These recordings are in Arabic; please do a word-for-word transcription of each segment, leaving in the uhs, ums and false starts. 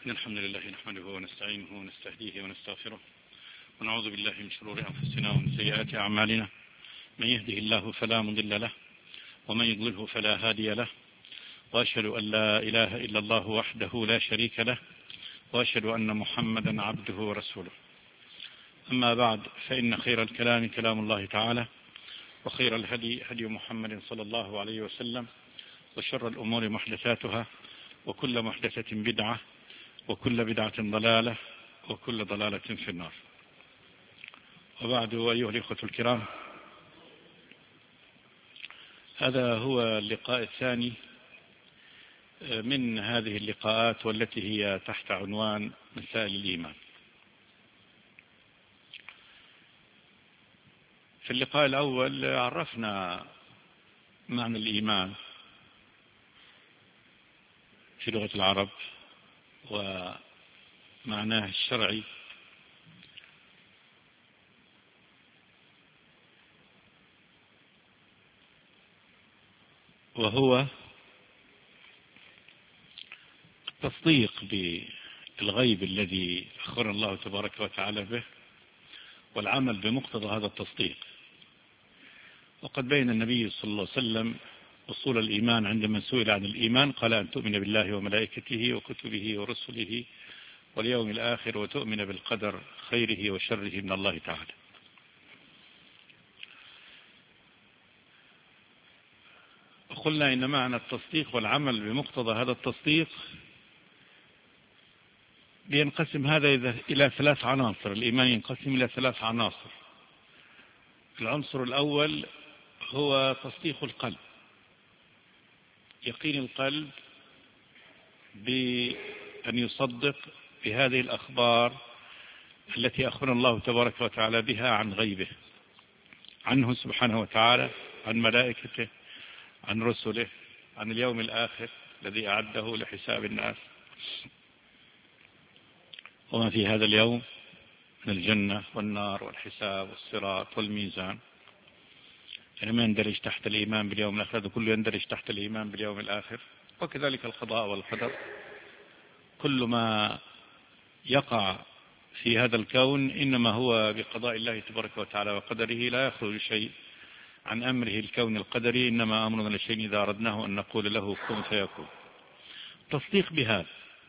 إن الحمد لله نحمده ونستعينه ونستهديه ونستغفره ونعوذ بالله من شرور أنفسنا ومن سيئات أعمالنا. من يهده الله فلا مضل له ومن يضلله فلا هادي له، وأشهد أن لا إله إلا الله وحده لا شريك له، وأشهد أن محمدا عبده ورسوله. أما بعد، فإن خير الكلام كلام الله تعالى، وخير الهدي هدي محمد صلى الله عليه وسلم، وشر الأمور محدثاتها، وكل محدثة بدعة، وكل بدعة ضلالة، وكل ضلالة في النار. وبعد، أيها الإخوة الكرام، هذا هو اللقاء الثاني من هذه اللقاءات، والتي هي تحت عنوان مسائل الإيمان. في اللقاء الأول عرفنا معنى الإيمان في لغة العرب ومعناه الشرعي، وهو التصديق بالغيب الذي أخبر الله تبارك وتعالى به، والعمل بمقتضى هذا التصديق. وقد بين النبي صلى الله عليه وسلم أصول الإيمان عندما سئل عن الإيمان، قال أن تؤمن بالله وملائكته وكتبه ورسله واليوم الآخر، وتؤمن بالقدر خيره وشره من الله تعالى. وقلنا إن معنى التصديق والعمل بمقتضى هذا التصديق بينقسم هذا إلى ثلاث عناصر. الإيمان ينقسم إلى ثلاث عناصر. العنصر الأول هو تصديق القلب، يقين القلب بأن يصدق بهذه الأخبار التي أخبر الله تبارك وتعالى بها عن غيبه، عنه سبحانه وتعالى، عن ملائكته، عن رسله، عن اليوم الآخر الذي أعده لحساب الناس، وما في هذا اليوم من الجنة والنار والحساب والصراط والميزان. يعني ما يندرج تحت الإيمان باليوم الآخر، هذا كله يندرج تحت الإيمان باليوم الآخر. وكذلك القضاء والقدر، كل ما يقع في هذا الكون إنما هو بقضاء الله تبارك وتعالى وقدره، لا يخرج شيء عن أمره الكون القدري، إنما أمرنا لشيء إذا أردناه أن نقول له كن فيكون. تصديق بهذا،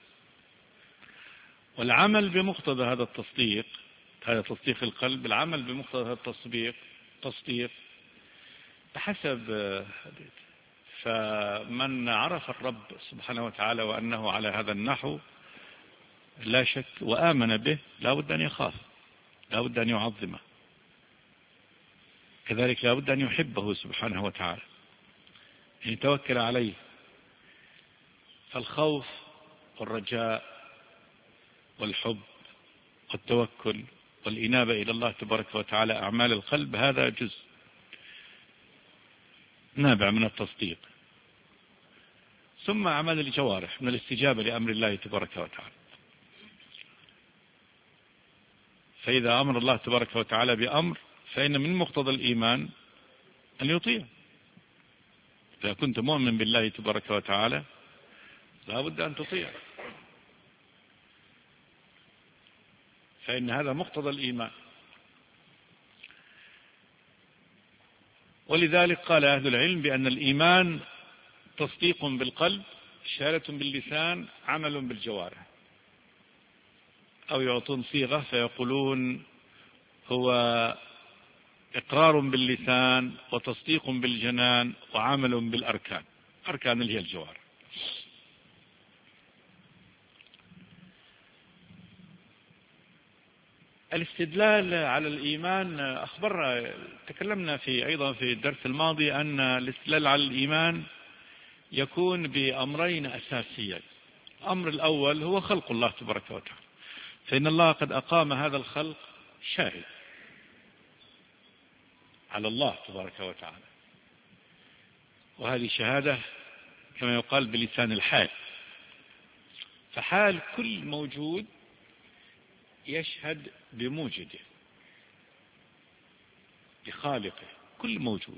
والعمل بمقتضى هذا التصديق، هذا تصديق القلب. العمل بمقتضى هذا التصديق تصديق بحسب، فمن عرف الرب سبحانه وتعالى وأنه على هذا النحو لا شك وآمن به، لا بد أن يخاف، لا بد أن يعظمه، كذلك لا بد أن يحبه سبحانه وتعالى، أن يتوكل عليه. فالخوف والرجاء والحب والتوكل والإنابة إلى الله تبارك وتعالى، أعمال القلب، هذا جزء نابع من التصديق. ثم أعمال الجوارح من الاستجابة لأمر الله تبارك وتعالى. فإذا أمر الله تبارك وتعالى بأمر، فإن من مقتضى الإيمان أن يطيع. إذا كنت مؤمن بالله تبارك وتعالى لا بد أن تطيع، فإن هذا مقتضى الإيمان. ولذلك قال أهل العلم بأن الإيمان تصديق بالقلب، شهادة باللسان، عمل بالجوارح. أو يعطون صيغة فيقولون هو إقرار باللسان وتصديق بالجنان وعمل بالأركان، أركان اللي هي الجوارح. الاستدلال على الإيمان، أخبرنا تكلمنا في أيضا في الدرس الماضي أن الاستدلال على الإيمان يكون بأمرين أساسيين. الأمر الأول هو خلق الله تبارك وتعالى، فإن الله قد أقام هذا الخلق شاهد على الله تبارك وتعالى، وهذه شهادة كما يقال بلسان الحال. فحال كل موجود يشهد بموجده، بخالقه، كل موجود.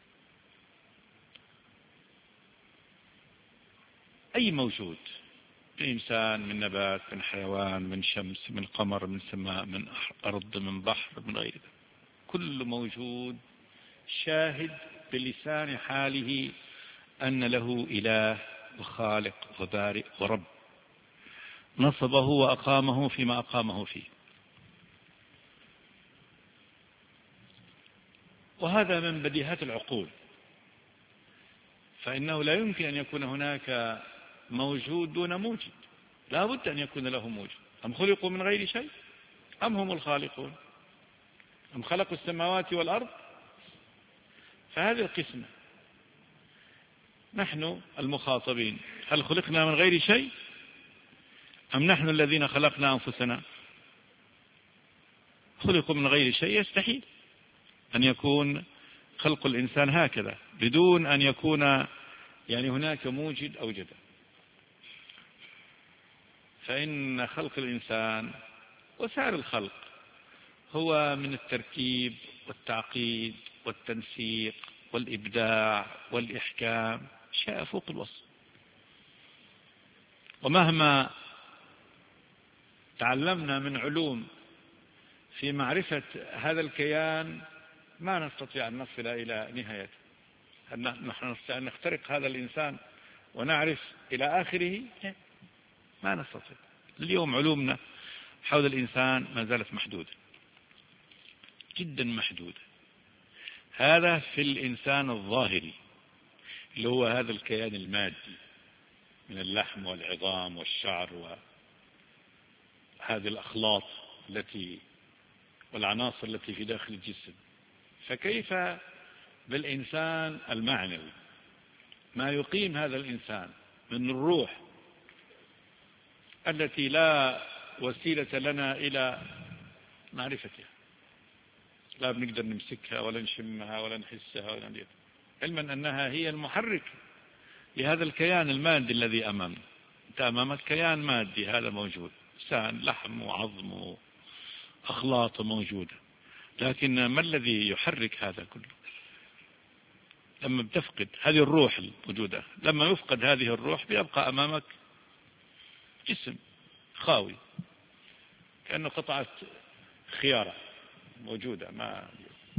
أي موجود من إنسان، من نبات، من حيوان، من شمس، من قمر، من سماء، من أرض، من بحر، من غير ذلك. كل موجود شاهد بلسان حاله أن له إله وخالق وبارئ ورب نصبه وأقامه فيما أقامه فيه. وهذا من بديهات العقول، فإنه لا يمكن أن يكون هناك موجود دون موجد، لا بد أن يكون له موجود. أم خلقوا من غير شيء أم هم الخالقون أم خلقوا السماوات والأرض؟ فهذه القسمة نحن المخاطبين، هل خلقنا من غير شيء أم نحن الذين خلقنا أنفسنا؟ خلقوا من غير شيء، يستحيل أن يكون خلق الإنسان هكذا بدون أن يكون يعني هناك موجد أوجده. فإن خلق الإنسان وسائر الخلق هو من التركيب والتعقيد والتنسيق والإبداع والإحكام شيء فوق الوصف. ومهما تعلمنا من علوم في معرفة هذا الكيان ما نستطيع أن نصل إلى نهايته. نحن نستطيع أن نخترق هذا الإنسان ونعرف إلى آخره؟ ما نستطيع. اليوم علومنا حول الإنسان ما زالت محدودة جدا محدودة. هذا في الإنسان الظاهري اللي هو هذا الكيان المادي من اللحم والعظام والشعر وهذه الأخلاط التي والعناصر التي في داخل الجسم. فكيف بالإنسان المعنوي ما يقيم هذا الإنسان من الروح التي لا وسيلة لنا إلى معرفتها، لا بنقدر نمسكها ولا نشمها ولا نحسها ولا نديرها، علما أنها هي المحرك لهذا الكيان المادي الذي أمامنا. أنت أمامك كيان مادي هذا موجود، إنسان لحم وعظم وأخلاط موجودة، لكن ما الذي يحرك هذا كله؟ لما بتفقد هذه الروح الموجودة، لما يفقد هذه الروح بيبقى أمامك جسم خاوي كأنه قطعة خيارة موجودة. ما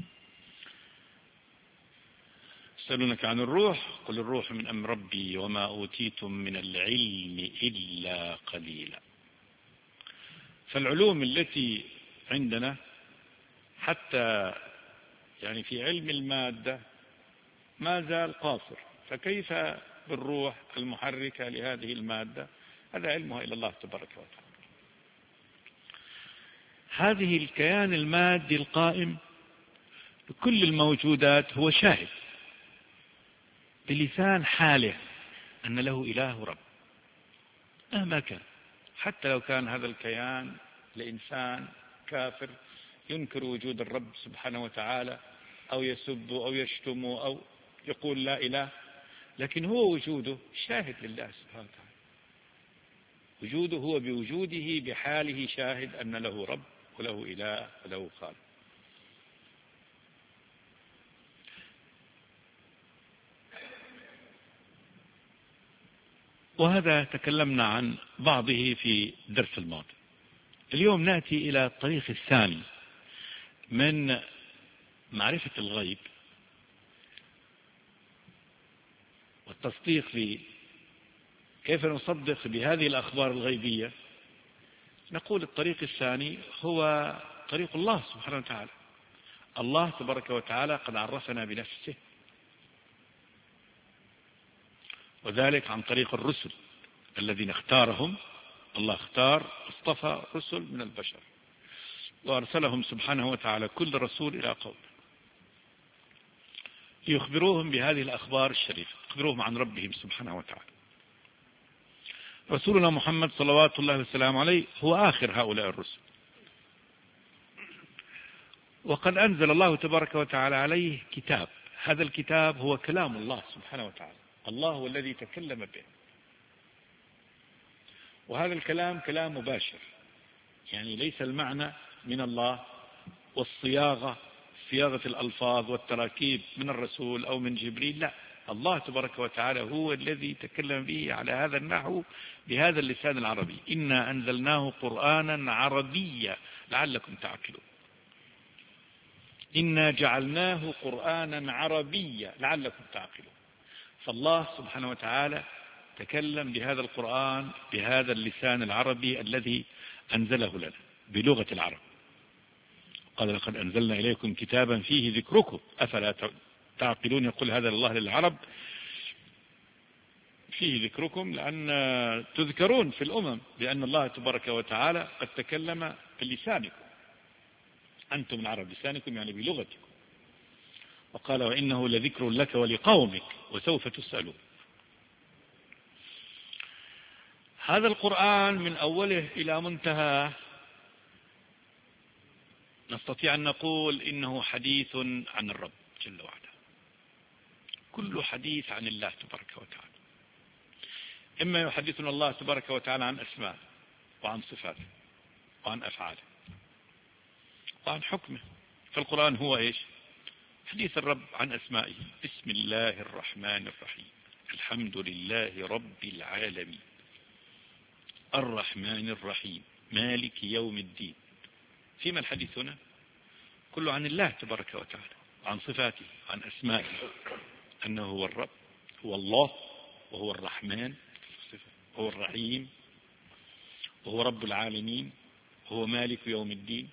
يسألونك عن الروح قل الروح من أمر ربي وما أوتيتم من العلم إلا قليلا. فالعلوم التي عندنا حتى يعني في علم المادة ما زال قاصر، فكيف بالروح المحركة لهذه المادة؟ هذا علمها إلى الله تبارك وتعالى. هذه الكيان المادي القائم بكل الموجودات هو شاهد بلسان حاله أن له إله رب مهما كان، حتى لو كان هذا الكيان لإنسان كافر ينكر وجود الرب سبحانه وتعالى أو يسب أو يشتم أو يقول لا إله، لكن هو وجوده شاهد لله سبحانه وتعالى. وجوده هو بوجوده بحاله شاهد أن له رب وله إله وله خالق. وهذا تكلمنا عن بعضه في الدرس الماضي. اليوم نأتي إلى الطريق الثاني من معرفة الغيب والتصديق في كيف نصدق بهذه الأخبار الغيبية. نقول الطريق الثاني هو طريق الله سبحانه وتعالى. الله تبارك وتعالى قد عرفنا بنفسه، وذلك عن طريق الرسل الذين اختارهم. الله اختار اصطفى رسل من البشر وأرسلهم سبحانه وتعالى كل رسول إلى قوم ليخبروهم بهذه الأخبار الشريفة، يخبروهم عن ربهم سبحانه وتعالى. رسولنا محمد صلوات الله وسلامه عليه هو آخر هؤلاء الرسل، وقد أنزل الله تبارك وتعالى عليه كتاب. هذا الكتاب هو كلام الله سبحانه وتعالى، الله هو الذي تكلم به، وهذا الكلام كلام مباشر، يعني ليس المعنى من الله والصياغة صياغة الألفاظ والتراكيب من الرسول أو من جبريل، لا، الله تبارك وتعالى هو الذي تكلم به على هذا النحو بهذا اللسان العربي. إنا أنزلناه قرآنا عربيا لعلكم تعقلون. إنا جعلناه قرآنا عربيا لعلكم تعقلون. فالله سبحانه وتعالى تكلم بهذا القرآن بهذا اللسان العربي الذي أنزله لنا بلغة العرب. قال لقد أنزلنا إليكم كتابا فيه ذكركم أفلا تعقلون. يقول هذا الله للعرب فيه ذكركم لأن تذكرون في الأمم بأن الله تبارك وتعالى قد تكلم بلسانكم أنتم العرب، لسانكم يعني بلغتكم. وقال وإنه لذكر لك ولقومك وسوف تسألون. هذا القرآن من أوله إلى منتهى نستطيع أن نقول إنه حديث عن الرب جل وعلا، كل حديث عن الله تبارك وتعالى. إما يحدثنا الله تبارك وتعالى عن أسماء وعن صفاته وعن أفعاله وعن حكمه. فالقرآن هو إيش؟ حديث الرب عن أسمائه. بسم الله الرحمن الرحيم، الحمد لله رب العالمين، الرحمن الرحيم، مالك يوم الدين. فيما الحديث هنا؟ كله عن الله تبارك وتعالى، عن صفاته، عن أسمائه، أنه هو الرب، هو الله، وهو الرحمن، هو الرحيم، وهو رب العالمين، هو مالك يوم الدين.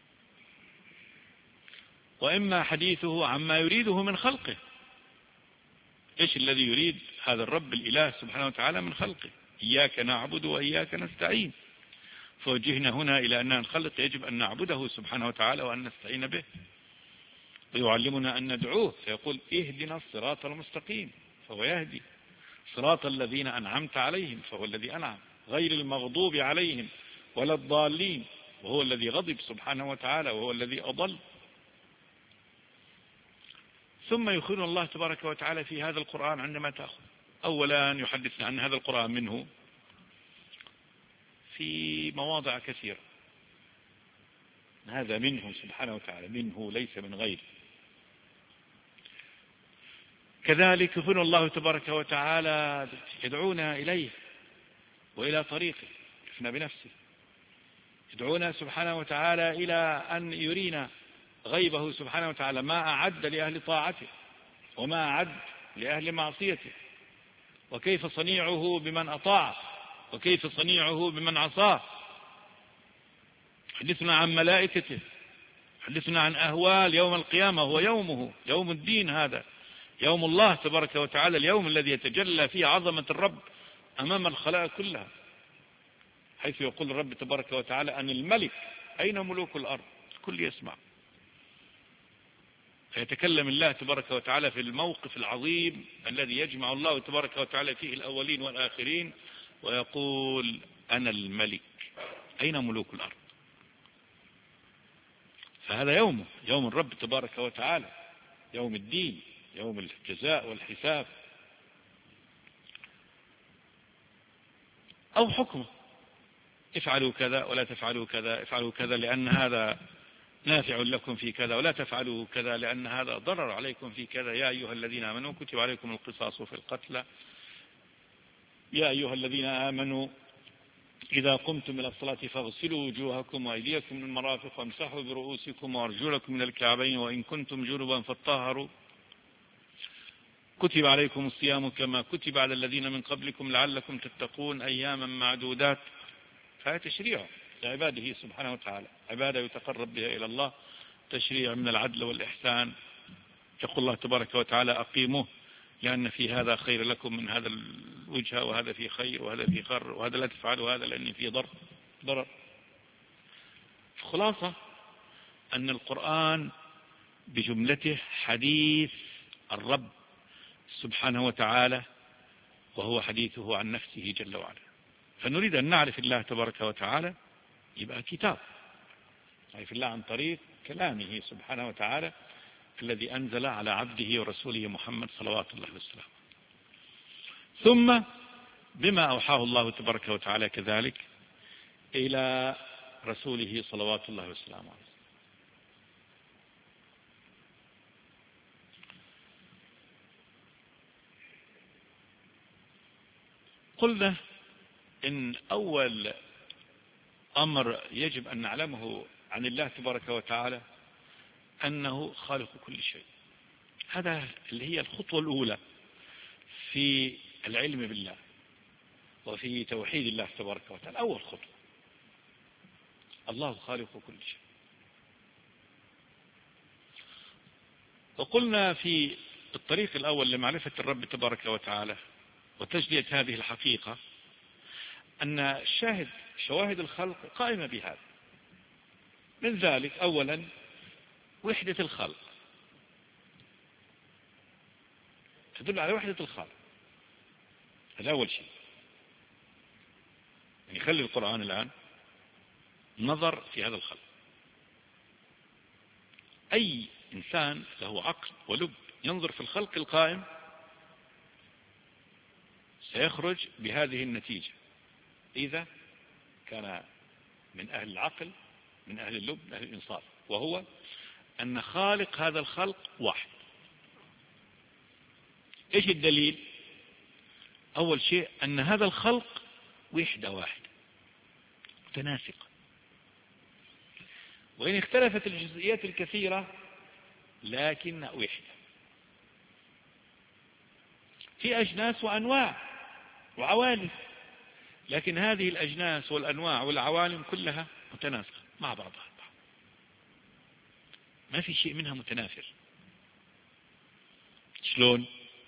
وإما حديثه عما يريده من خلقه. إيش الذي يريد هذا الرب الإله سبحانه وتعالى من خلقه؟ إياك نعبد وإياك نستعين. فوجهنا هنا إلى أننا نخلق يجب أن نعبده سبحانه وتعالى وأن نستعين به. ويعلمنا أن ندعوه فيقول اهدنا الصراط المستقيم، فهو يهدي. صراط الذين أنعمت عليهم، فهو الذي أنعم، غير المغضوب عليهم ولا الضالين، وهو الذي غضب سبحانه وتعالى وهو الذي أضل. ثم يخبرنا الله تبارك وتعالى في هذا القرآن عندما تأخذ. أولا يحدثنا عن هذا القرآن منه في مواضع كثيرة. هذا منه سبحانه وتعالى، منه ليس من غيره. كذلك يخبرنا الله تبارك وتعالى يدعونا إليه وإلى طريقه، يفنى بنفسه. يدعونا سبحانه وتعالى إلى أن يرينا غيبه سبحانه وتعالى، ما أعد لأهل طاعته وما أعد لأهل معصيته، وكيف صنيعه بمن أطاعه وكيف صنيعه بمن عصاه. حدثنا عن ملائكته، حدثنا عن أهوال يوم القيامة، هو يومه، يوم الدين، هذا يوم الله تبارك وتعالى، اليوم الذي يتجلى فيه عظمة الرب أمام الخلائق كلها، حيث يقول الرب تبارك وتعالى أن الملك أين ملوك الأرض؟ الكل يسمع. فيتكلم الله تبارك وتعالى في الموقف العظيم الذي يجمع الله تبارك وتعالى فيه الأولين والآخرين، ويقول أنا الملك أين ملوك الأرض؟ فهذا يومه، يوم الرب تبارك وتعالى، يوم الدين، يوم الجزاء والحساب. أو حكمه، افعلوا كذا ولا تفعلوا كذا، افعلوا كذا لأن هذا نافع لكم في كذا، ولا تفعلوا كذا لأن هذا ضرر عليكم في كذا. يا أيها الذين آمنوا كتب عليكم القصاص في القتلى، يا أيها الذين آمنوا إذا قمتم إلى الصلاة فاغسلوا وجوهكم وأيديكم من المرافق وامسحوا برؤوسكم وأرجلكم من الكعبين وإن كنتم جنبا فاطهروا، كتب عليكم الصيام كما كتب على الذين من قبلكم لعلكم تتقون أياما معدودات. فهي تشريع لعباده سبحانه وتعالى، عبادة يتقرب بها إلى الله، تشريع من العدل والإحسان. يقول الله تبارك وتعالى أقيموه لأن في هذا خير لكم من هذا الوجه، وهذا فيه خير وهذا فيه خر، وهذا لا تفعلوا هذا لأن فيه ضرر ضرر. خلاصة أن القرآن بجملته حديث الرب سبحانه وتعالى، وهو حديثه عن نفسه جل وعلا. فنريد أن نعرف الله تبارك وتعالى، يبقى كتاب، نعرف الله عن طريق كلامه سبحانه وتعالى الذي أنزل على عبده ورسوله محمد صلوات الله وسلامه. ثم بما أوحاه الله تبارك وتعالى كذلك إلى رسوله صلوات الله وسلامه. وقلنا إن أول أمر يجب أن نعلمه عن الله تبارك وتعالى أنه خالق كل شيء. هذا اللي هي الخطوة الأولى في العلم بالله وفي توحيد الله تبارك وتعالى. أول خطوة الله خالق كل شيء. وقلنا في الطريق الأول لمعرفة الرب تبارك وتعالى وتجلية هذه الحقيقة أن الشاهد شواهد الخلق قائمة بهذا. من ذلك أولا وحدة الخلق، تدل على وحدة الخلق، هذا أول شيء. يعني خلي القرآن الآن نظر في هذا الخلق. أي إنسان له عقل ولب ينظر في الخلق القائم سيخرج بهذه النتيجة إذا كان من أهل العقل من أهل اللب من أهل الإنصاف، وهو أن خالق هذا الخلق واحد. إيش الدليل؟ أول شيء أن هذا الخلق وحدة واحدة متناسقة، وإن اختلفت الجزئيات الكثيرة لكن وحدة. في أجناس وأنواع وعوالم، لكن هذه الأجناس والأنواع والعوالم كلها متناسقة مع بعضها، ما في شيء منها متنافر. شلون؟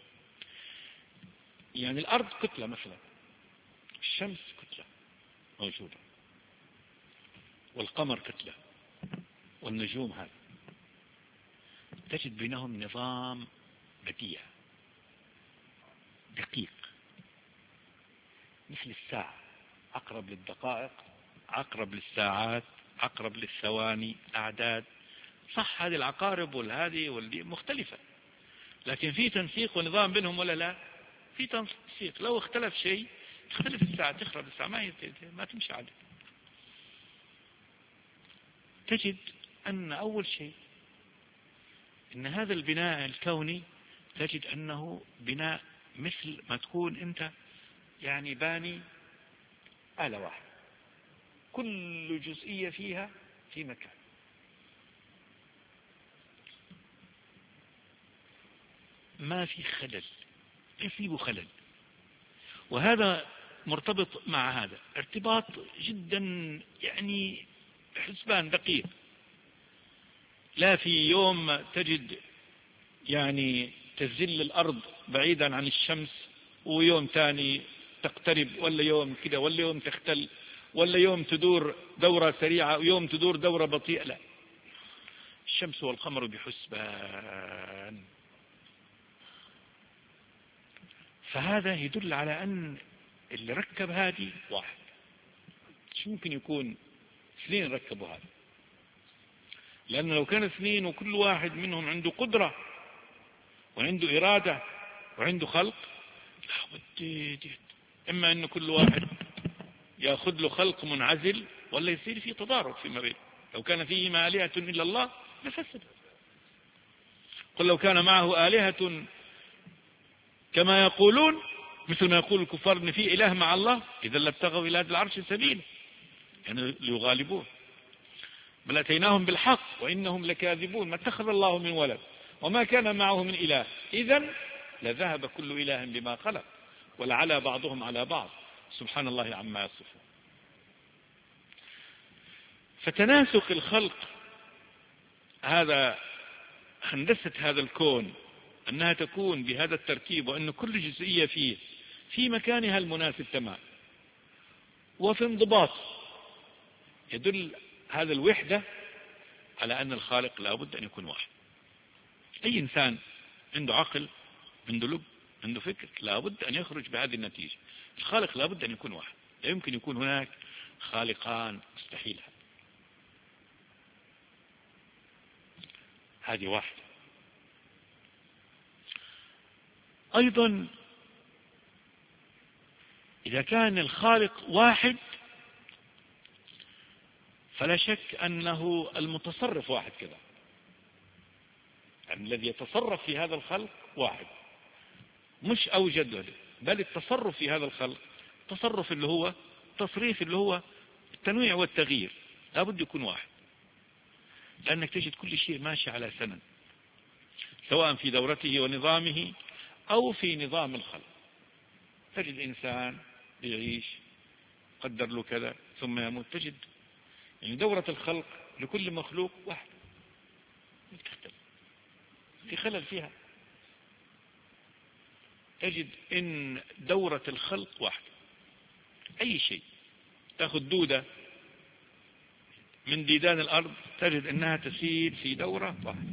يعني الأرض كتلة مثلا، الشمس كتلة موجودة، والقمر كتلة، والنجوم هذا، تجد بينهم نظام بديع دقيق مثل الساعة، أقرب للدقائق، أقرب للساعات، أقرب للثواني، أعداد. صح هذه العقارب والهذه والدي مختلفة، لكن في تنسيق ونظام بينهم ولا لا؟ في تنسيق. لو اختلف شيء تختلف الساعة، تخرب الساعة، ما ما تمشي عليه. تجد أن أول شيء إن هذا البناء الكوني تجد أنه بناء مثل ما تكون أنت يعني باني آلة واحدة، كل جزئية فيها في مكان. ما في خلل، يصيب خلل، وهذا مرتبط مع هذا ارتباط جدا يعني حسبان دقيق. لا في يوم تجد يعني تزل الأرض بعيدا عن الشمس، ويوم ثاني تقترب، ولا يوم كده، ولا يوم تختل، ولا يوم تدور دورة سريعة ويوم تدور دورة بطيئة. لا، الشمس والقمر بحسبان. فهذا يدل على أن اللي ركب هذه واحد. مش ممكن يكون اثنين ركبوا هذا، لأن لو كان اثنين وكل واحد منهم عنده قدرة وعنده إرادة وعنده خلق، إما أن كل واحد يأخذ له خلق منعزل ولا يصير فيه تضارب فيما بينه. لو كان فيهما آلهة إلا الله لفسد. قل لو كان معه آلهة كما يقولون، مثل ما يقول الكفار ان في إله مع الله، إذا لابتغوا إلى هذا العرش سبيلا، يعني ليغالبون. بل أتيناهم بالحق وإنهم لكاذبون، ما اتخذ الله من ولد وما كان معه من إله، إذن لذهب كل إله بما خلق ولعلى بعضهم على بعض سبحان الله عما يصفون. فتناسق الخلق هذا هندسة هذا الكون أنها تكون بهذا التركيب، وأن كل جزئية فيه في مكانها المناسب تمام وفي انضباط، يدل هذا الوحدة على أن الخالق لا بد أن يكون واحد. أي إنسان عنده عقل، عنده لب، عنده فكر، لا بد أن يخرج بهذه النتيجة. الخالق لا بد أن يكون واحد، لا يمكن يكون هناك خالقان، مستحيل. هذه واحدة. أيضا إذا كان الخالق واحد فلا شك أنه المتصرف واحد كذا، يعني الذي يتصرف في هذا الخلق واحد، مش أوجد له، بل التصرف في هذا الخلق تصرف اللي هو تصريف اللي هو التنويع والتغيير لابد يكون واحد، لأنك تجد كل شيء ماشي على سنن، سواء في دورته ونظامه أو في نظام الخلق. تجد إنسان يعيش قدر له كذا ثم يموت، تجد يعني دورة الخلق لكل مخلوق واحد، في خلل فيها. تجد إن دورة الخلق واحد، أي شيء تأخذ دودة من ديدان الأرض تجد أنها تسير في دورة واحدة.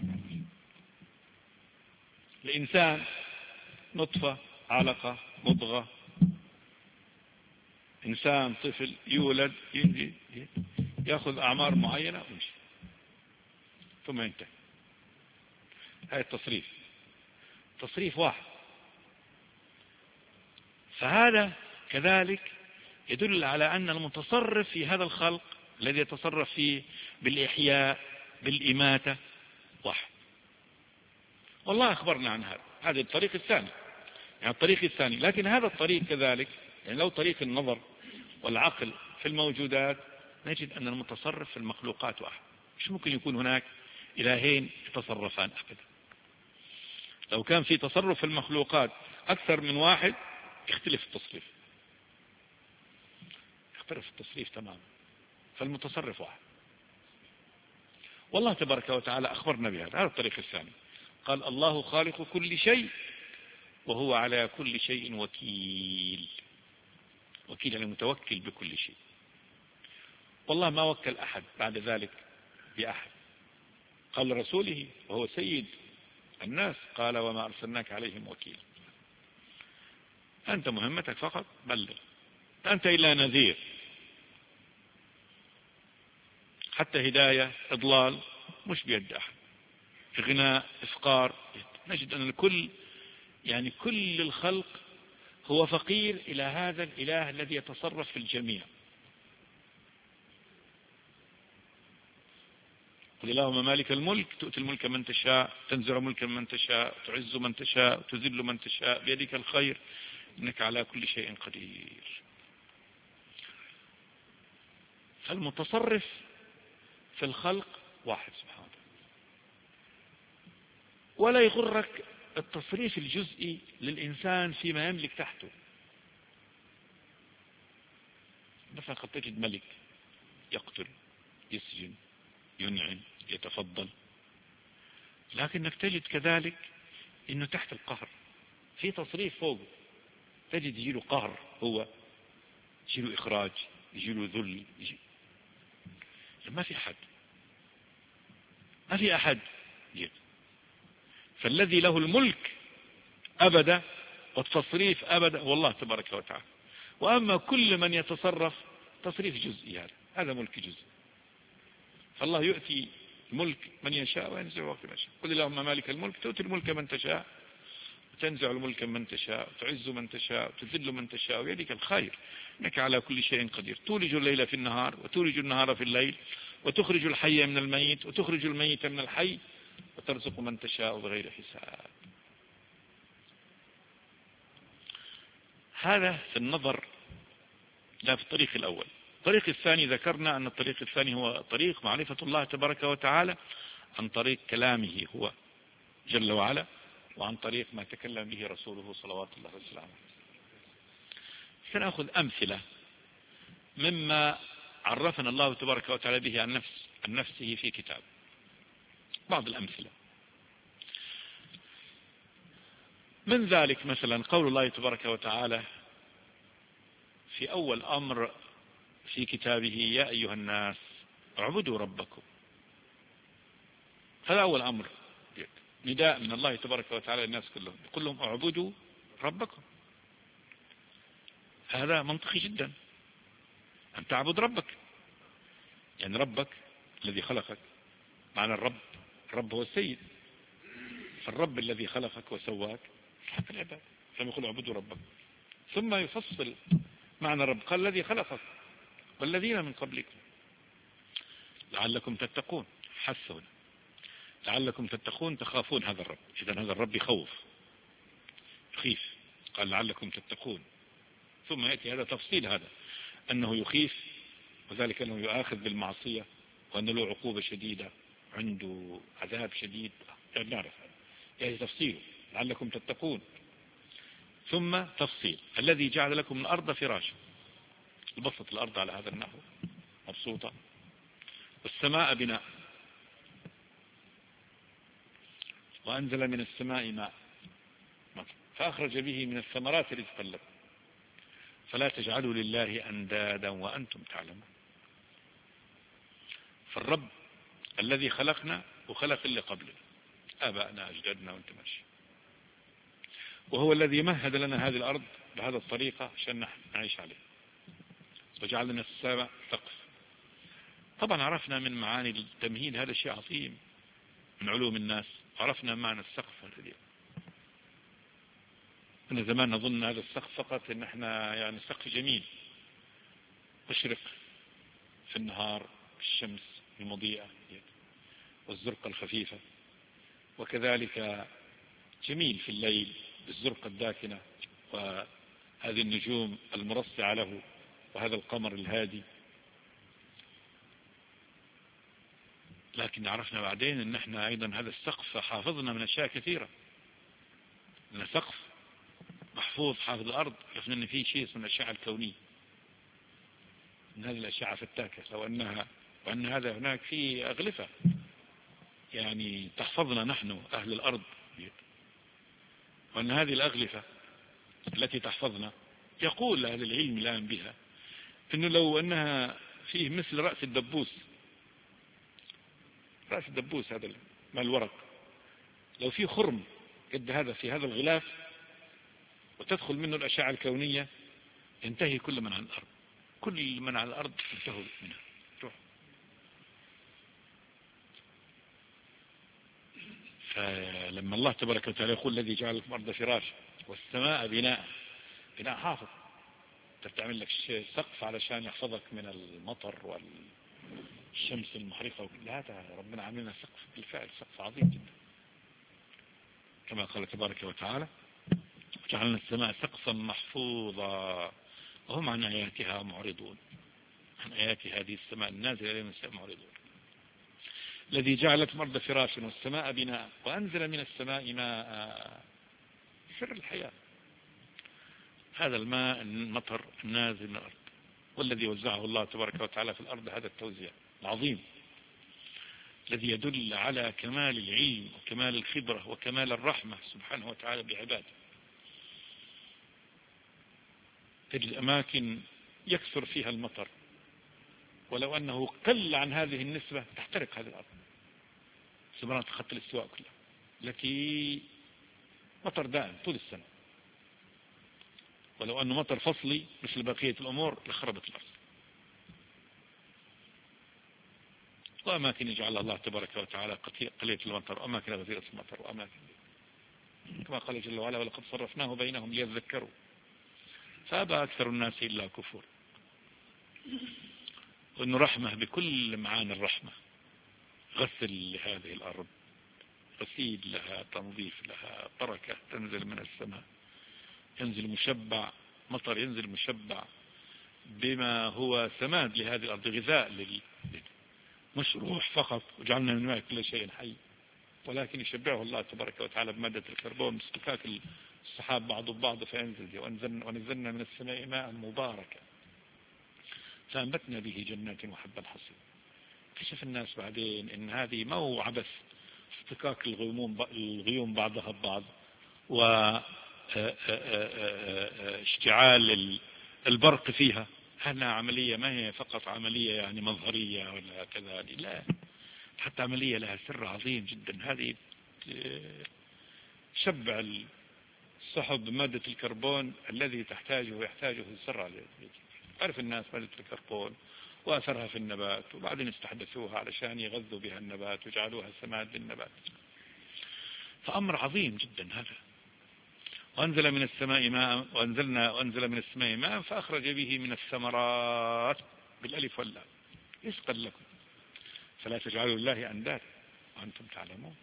الإنسان نطفة، علقة، مضغة، إنسان طفل يولد ينجي يأخذ أعمار معينة ويمشي ثم ينتهي. هذا التصريف تصريف واحد. فهذا كذلك يدل على أن المتصرف في هذا الخلق الذي يتصرف فيه بالإحياء بالإماتة واحد. والله أخبرنا عن هذا. هذا الطريق الثاني، يعني الطريق الثاني. لكن هذا الطريق كذلك يعني لو طريق النظر والعقل في الموجودات نجد أن المتصرف في المخلوقات واحد، مش ممكن يكون هناك إلهين يتصرفان أبدا. لو كان في تصرف في المخلوقات أكثر من واحد يختلف التصريف، يختلف التصريف تماما. فالمتصرف واحد. والله تبارك وتعالى أخبرنا بهذا. هذا الطريق الثاني، قال الله خالق كل شيء وهو على كل شيء وكيل. وكيل يعني متوكل بكل شيء. والله ما وكل أحد بعد ذلك بأحد. قال لرسوله وهو سيد الناس قال وما أرسلناك عليهم وكيل. أنت مهمتك فقط بلغ، أنت إلا نذير. حتى هداية إضلال مش بيد أحد، غناء إفقار. نجد أن الكل يعني كل الخلق هو فقير إلى هذا الإله الذي يتصرف في الجميع. قل اللهم مالك الملك تؤتي الملك من تشاء تنزع ملكا من تشاء تعز من تشاء تذل من تشاء بيدك الخير إنك على كل شيء قدير. فالمتصرف في الخلق واحد سبحانه. ولا يغرك التصريف الجزئي للإنسان فيما يملك تحته. مثلا قد تجد ملك يقتل يسجن ينعم يتفضل، لكنك تجد كذلك انه تحت القهر في تصريف فوقه. تجد يجيله قهر، هو يجيله اخراج، يجيله ذل، يجي... ما في احد ما في احد يجي. فالذي له الملك ابدا والتصريف ابدا والله تبارك وتعالى. واما كل من يتصرف تصريف جزئي، هذا هذا ملك جزئي. فالله يؤتي الملك من يشاء وينزع وقت ما يشاء. قل اللهم مالك الملك تؤتي الملك من تشاء وتنزع الملك من تشاء وتعز من تشاء وتذل من تشاء ويدك الخير انك على كل شيء قدير. تولج الليل في النهار وتولج النهار في الليل وتخرج الحي من الميت وتخرج الميت من الحي وترزق من تشاء بغير حساب. هذا في النظر لا في الطريق الأول. الطريق الثاني ذكرنا أن الطريق الثاني هو طريق معرفة الله تبارك وتعالى عن طريق كلامه هو جل وعلا وعن طريق ما تكلم به رسوله صلوات الله وسلامه. سنأخذ أمثلة مما عرفنا الله تبارك وتعالى به عن نفس عن نفسه في كتاب. بعض الأمثلة من ذلك مثلا قول الله تبارك وتعالى في أول أمر في كتابه يا أيها الناس اعبدوا ربكم. هذا أول أمر، نداء من الله تبارك وتعالى للناس كلهم، يقول لهم اعبدوا ربكم. هذا منطقي جدا، أن تعبد ربك، يعني ربك الذي خلقك. معنى الرب، الرب هو السيد، فالرب الذي خلقك وسواك حق العباد. ثم يقول اعبدوا ربك، ثم يفصل معنى الرب قال الذي خلقك والذين من قبلكم لعلكم تتقون. حسون لعلكم تتقون، تخافون هذا الرب. إذن هذا الرب يخوف يخيف، قال لعلكم تتقون. ثم يأتي هذا تفصيل هذا أنه يخيف، وذلك أنه يؤاخذ بالمعصية، وأن له عقوبة شديدة، عنده عذاب شديد، يعني نعرف هذا يعني تفصيل لعلكم تتقون. ثم تفصيل الذي جعل لكم الأرض فراشا، بسط الأرض على هذا النحو مبسوطة، والسماء بناء، وأنزل من السماء ماء فأخرج به من الثمرات رزقا لكم فلا تجعلوا لله أندادا وأنتم تعلمون. فالرب الذي خلقنا وخلق اللي قبلنا، آباءنا أجدادنا وانت ماشي، وهو الذي مهد لنا هذه الأرض بهذه الطريقة عشان نحن نعيش عليه، وجعل لنا السماء سقف. طبعا عرفنا من معاني التمهيد هذا شيء عظيم من علوم الناس، عرفنا معنى السقف الذي من زمان نظن هذا السقف فقط ان احنا يعني سقف جميل مشرق في النهار الشمس المضيئة والزرقة الخفيفة، وكذلك جميل في الليل بالزرقة الداكنة وهذه النجوم المرصعة له وهذا القمر الهادي. لكن عرفنا بعدين ان احنا ايضا هذا السقف حافظنا من اشياء كثيرة، ان سقف محفوظ حافظ الارض، عرفنا ان في شيء اسمه الاشعة الكونية، ان هذه الاشعة فتاكة، لو انها وان هذا هناك في اغلفة يعني تحفظنا نحن اهل الارض، وان هذه الاغلفة التي تحفظنا يقول اهل العلم الان بها انه لو انها فيه مثل رأس الدبوس، رأس الدبوس هذا ما الورق، لو في خرم قد هذا في هذا الغلاف وتدخل منه الأشعة الكونية ينتهي كل من على الأرض، كل من على الأرض انتهوا منها روح. فلما الله تبارك وتعالى يقول الذي جعل لكم الأرض فراش والسماء بناء، بناء حافظ، تعمل لك سقف علشان يحفظك من المطر والشمس المحرقة، لا هذا ربنا عاملنا سقف بالفعل، سقف عظيم جدا كما قال تبارك وتعالى وجعلنا السماء سقفا محفوظا وهم عن آياتها معرضون، عن آيات هذه السماء النازلة إليهم السماء معرضون. الذي جعل لكم الأرض فراشا والسماء بناء وأنزل من السماء ماء، سر الحياة هذا الماء المطر النازل من الأرض، والذي وزعه الله تبارك وتعالى في الأرض هذا التوزيع العظيم الذي يدل على كمال العلم وكمال الخبرة وكمال الرحمة سبحانه وتعالى بعباده. تجد أماكن يكثر فيها المطر، ولو أنه قل عن هذه النسبة تحترق هذه الأرض، سمرات خط الاستواء كلها التي مطر دائم طول السنة، ولو أنه مطر فصلي مثل بقية الأمور لخربت الأرض. وأماكن يجعل الله تبارك وتعالى قليلة المطر وأماكن غزيرة المطر وأماكن كما قال جل وعلا ولقد صرفناه بينهم ليذكروا فأبى أكثر الناس إلا كفور. وأنه رحمة بكل معاني الرحمة، غسل لهذه الأرض، غسيل لها، تنظيف لها، بركة تنزل من السماء، ينزل مشبع مطر، ينزل مشبع بما هو سماد لهذه الأرض، غذاء مشروح فقط، وجعلنا من ماء كل شيء حي، ولكن يشبعه الله تبارك وتعالى بمادة الكربون باصطكاك السحاب بعض ببعض فينزل. ونزلنا من السماء ماء مباركا فأنبتنا به جنات وحب الحصيد. اكتشف الناس بعدين ان هذه ما هو عبث اصطكاك الغيوم بعضها ببعض واشتعال البرق فيها، هذه عملية ما هي فقط عملية يعني مظهرية ولا كذا، لا، حتى عملية لها سر عظيم جدا. هذه تشبع السحب بمادة الكربون الذي تحتاجه ويحتاجه السر عليه. عرف الناس مادة الكربون وأثرها في النبات، وبعدين استحدثوها علشان يغذوا بها النبات وجعلوها سماد للنبات. فأمر عظيم جدا هذا. وأنزل من السماء ماء وأنزلنا وأنزل من السماء ماء فأخرج به من الثمرات بالألف واللام رزقا لكم فلا تجعلوا لله أندادا وأنتم تعلمون.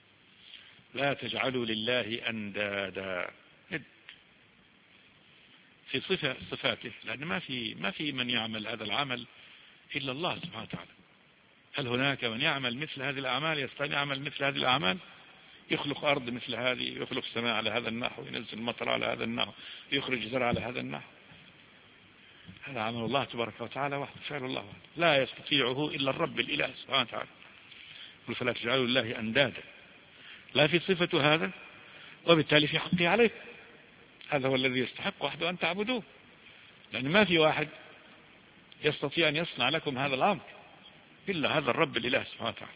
لا تجعلوا لله أندادا، في صفة صفاته، لأن ما في ما في من يعمل هذا العمل إلا الله سبحانه وتعالى. هل هناك من يعمل مثل هذه الأعمال، يستطيع يعمل مثل هذه الأعمال؟ يخلق أرض مثل هذه، يخلق سماء على هذا النحو، ينزل مطر على هذا النحو، يخرج زرع على هذا النحو. هذا عمل الله تبارك وتعالى وحده، فعل الله وحده، لا يستطيعه إلا الرب الإله سبحانه وتعالى. فلا تجعلوا لله أندادا، لا في صفة هذا وبالتالي في حقه عليكم. هذا هو الذي يستحق وحده أن تعبدوه، لأن ما في واحد يستطيع أن يصنع لكم هذا الأمر إلا هذا الرب الإله سبحانه وتعالى.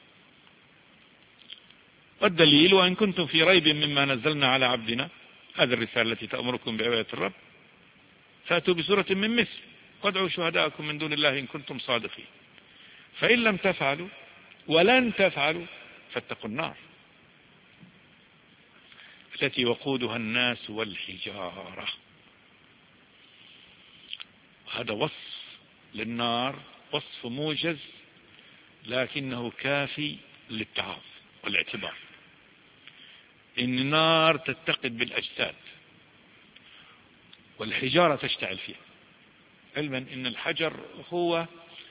والدليل: وإن كنتم في ريب مما نزلنا على عبدنا، هذه الرسالة التي تأمركم بعبادة الرب، فأتوا بسورة من مثل وادعوا شهداءكم من دون الله إن كنتم صادقين، فإن لم تفعلوا ولن تفعلوا فاتقوا النار التي وقودها الناس والحجارة. هذا وصف للنار، وصف موجز لكنه كافي للتعاظ والاعتبار. إن النار تتقد بالأجساد والحجارة تشتعل فيها، علما إن الحجر هو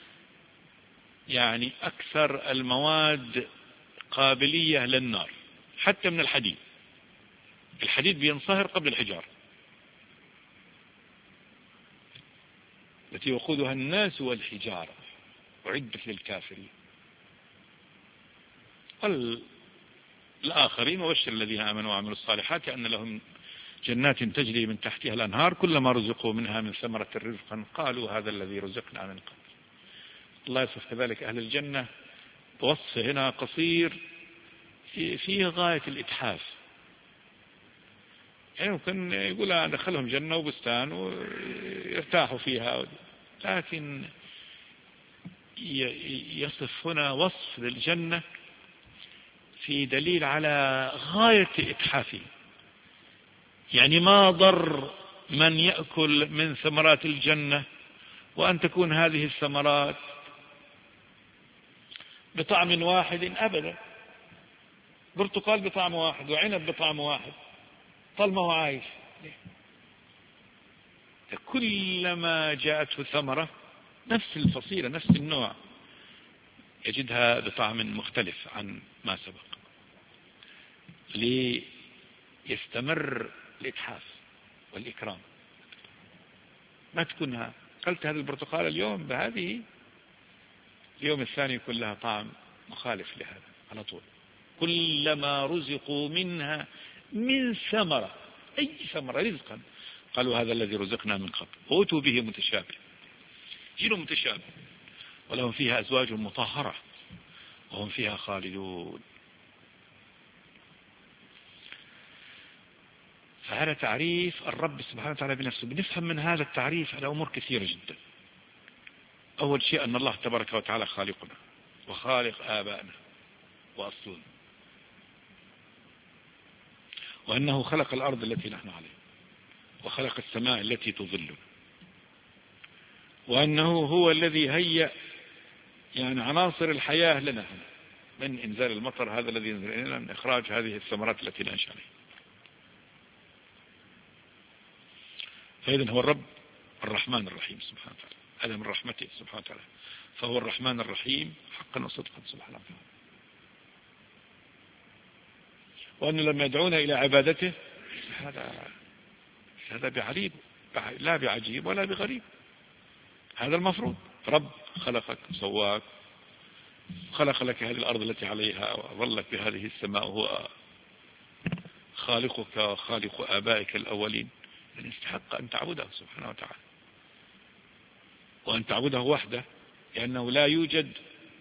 يعني أكثر المواد قابلية للنار حتى من الحديد. الحديد بينصهر قبل الحجارة، التي وقودها الناس والحجارة أعدت للكافرين. والآخرين: وبشر الذين آمنوا وعملوا الصالحات أن لهم جنات تجري من تحتها الأنهار كلما رزقوا منها من ثمرة رزقا قالوا هذا الذي رزقنا من قبل. الله يصف كذلك أهل الجنة بوصف هنا قصير فيه غاية الإتحاف. يعني ممكن يقول أدخلهم جنة وبستان ويرتاحوا فيها، لكن يصف هنا وصف للجنة في دليل على غاية إتحافه. يعني ما ضر من يأكل من ثمرات الجنة وأن تكون هذه الثمرات بطعم واحد أبدا، برتقال بطعم واحد وعنب بطعم واحد، طال ما هو عايش. كلما جاءته ثمرة نفس الفصيلة نفس النوع يجدها بطعم مختلف عن ما سبق، ليستمر الإتحاف والإكرام. ما تكونها قلت هذا البرتقال اليوم بهذه، اليوم الثاني يكون لها طعم مخالف لهذا على طول. كلما رزقوا منها من ثمرة، أي ثمرة رزقا، قالوا هذا الذي رزقنا من قبل، أوتوا به متشابه، جيل متشابه، ولهم فيها أزواج مطهرة وهم فيها خالدون. فهذا تعريف الرب سبحانه وتعالى بنفسه. بنفهم من هذا التعريف على أمور كثيرة جدا. أول شيء أن الله تبارك وتعالى خالقنا وخالق آبائنا وأصلنا، وأنه خلق الأرض التي نحن عليها وخلق السماء التي تظلنا، وأنه هو الذي هيأ يعني عناصر الحياة لنا، من إنزال المطر هذا الذي ينزل إلينا، من إخراج هذه الثمرات التي نعيش عليها. فإذن هو الرب الرحمن الرحيم سبحانه وتعالى، هذا من رحمته سبحانه وتعالى، فهو الرحمن الرحيم حقا وصدقا سبحانه وتعالى. وأنه لما يدعونا إلى عبادته هذا هذا بعريب لا بعجيب ولا بغريب، هذا المفروض. رب خلقك سواك، خلق لك هذه الأرض التي عليها وظلك بهذه السماء، وهو خالقك وخالق آبائك الأولين، أن يستحق أن تعبده سبحانه وتعالى، وأن تعبده وحده، لأنه لا يوجد